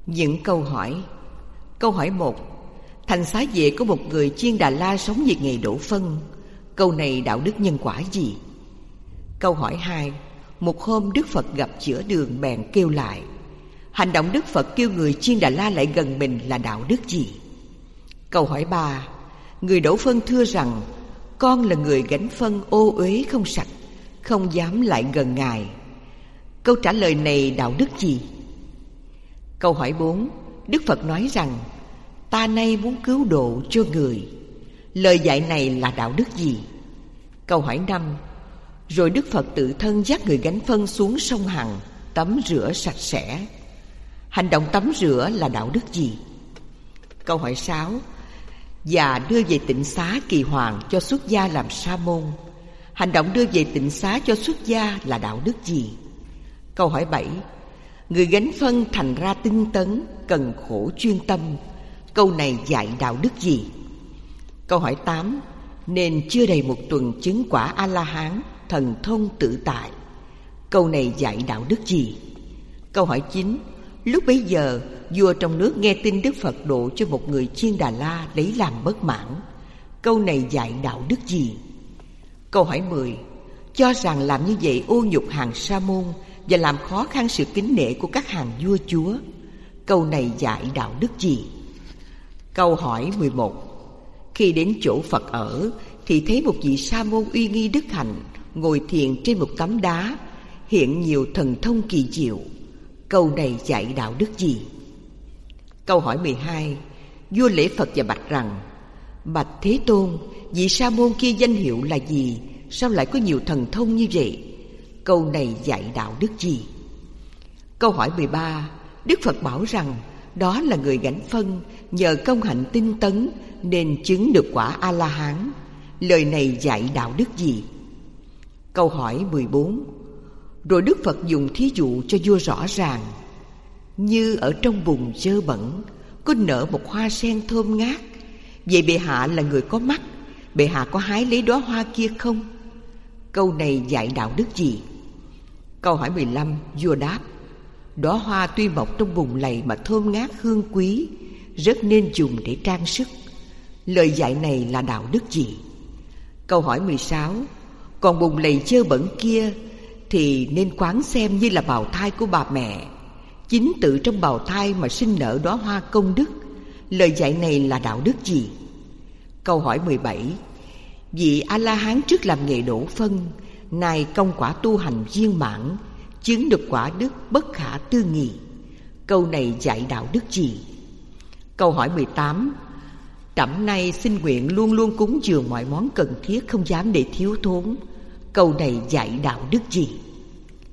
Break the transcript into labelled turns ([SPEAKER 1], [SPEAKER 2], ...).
[SPEAKER 1] Những câu hỏi. Câu hỏi 1. Thành Xá Vệ có một người chiên Đà La sống về nghề đổ phân. Câu này đạo đức nhân quả gì? Câu hỏi 2. Một hôm Đức Phật gặp giữa đường bèn kêu lại. Hành động Đức Phật kêu người chiên Đà La lại gần mình là đạo đức gì? Câu hỏi 3. Người đổ phân thưa rằng con là người gánh phân ô uế không sạch, không dám lại gần Ngài. Câu trả lời này đạo đức gì? Câu hỏi 4. Đức Phật nói rằng ta nay muốn cứu độ cho người. Lời dạy này là đạo đức gì? Câu hỏi 5. Rồi Đức Phật tự thân dắt người gánh phân xuống sông Hằng tắm rửa sạch sẽ. Hành động tắm rửa là đạo đức gì? Câu hỏi 6. Và đưa về tịnh xá Kỳ Hoàng cho xuất gia làm sa môn. Hành động đưa về tịnh xá cho xuất gia là đạo đức gì? Câu hỏi 7. Người gánh phân thành ra tinh tấn, cần khổ chuyên tâm. Câu này dạy đạo đức gì? Câu hỏi 8. Nên chưa đầy một tuần chứng quả A-la-hán, thần thông tự tại. Câu này dạy đạo đức gì? Câu hỏi 9. Lúc bấy giờ vua trong nước nghe tin Đức Phật độ cho một người chiên Đà La lấy làm bất mãn. Câu này dạy đạo đức gì? Câu hỏi 10. Cho rằng làm như vậy ô nhục hàng sa môn và làm khó khăn sự kính nể của các hàng vua chúa. Câu này dạy đạo đức gì? Câu hỏi 11. Khi đến chỗ Phật ở thì thấy một vị sa môn uy nghi đức hạnh ngồi thiền trên một tấm đá, hiện nhiều thần thông kỳ diệu. Câu này dạy đạo đức gì? Câu hỏi 12. Vua lễ Phật và bạch rằng: Bạch Thế Tôn, vị sa môn kia danh hiệu là gì? Sao lại có nhiều thần thông như vậy? Câu này dạy đạo đức gì? Câu hỏi 13. Đức Phật bảo rằng đó là người gánh phân, nhờ công hạnh tinh tấn nên chứng được quả A-la-hán. Lời này dạy đạo đức gì? Câu hỏi 14. Rồi Đức Phật dùng thí dụ cho vua rõ ràng. Như ở trong bùn dơ bẩn có nở một hoa sen thơm ngát. Vậy bệ hạ là người có mắt, bệ hạ có hái lấy đóa hoa kia không? Câu này dạy đạo đức gì? Câu hỏi 15. Vua đáp: Đóa hoa tuy mọc trong bùn lầy mà thơm ngát hương quý, rất nên dùng để trang sức. Lời dạy này là đạo đức gì? Câu hỏi 16. Còn bùn lầy dơ bẩn kia thì nên quán xem như là bào thai của bà mẹ, chính tự trong bào thai mà sinh nở đóa hoa công đức. Lời dạy này là đạo đức gì? Câu hỏi 17. Vị A-la-hán trước làm nghề đổ phân, nay công quả tu hành viên mãn, chứng được quả đức bất khả tư nghị. Câu này dạy đạo đức gì? Câu hỏi 18. Trẫm nay xin nguyện luôn luôn cúng dường mọi món cần thiết, không dám để thiếu thốn. Câu này dạy đạo đức gì?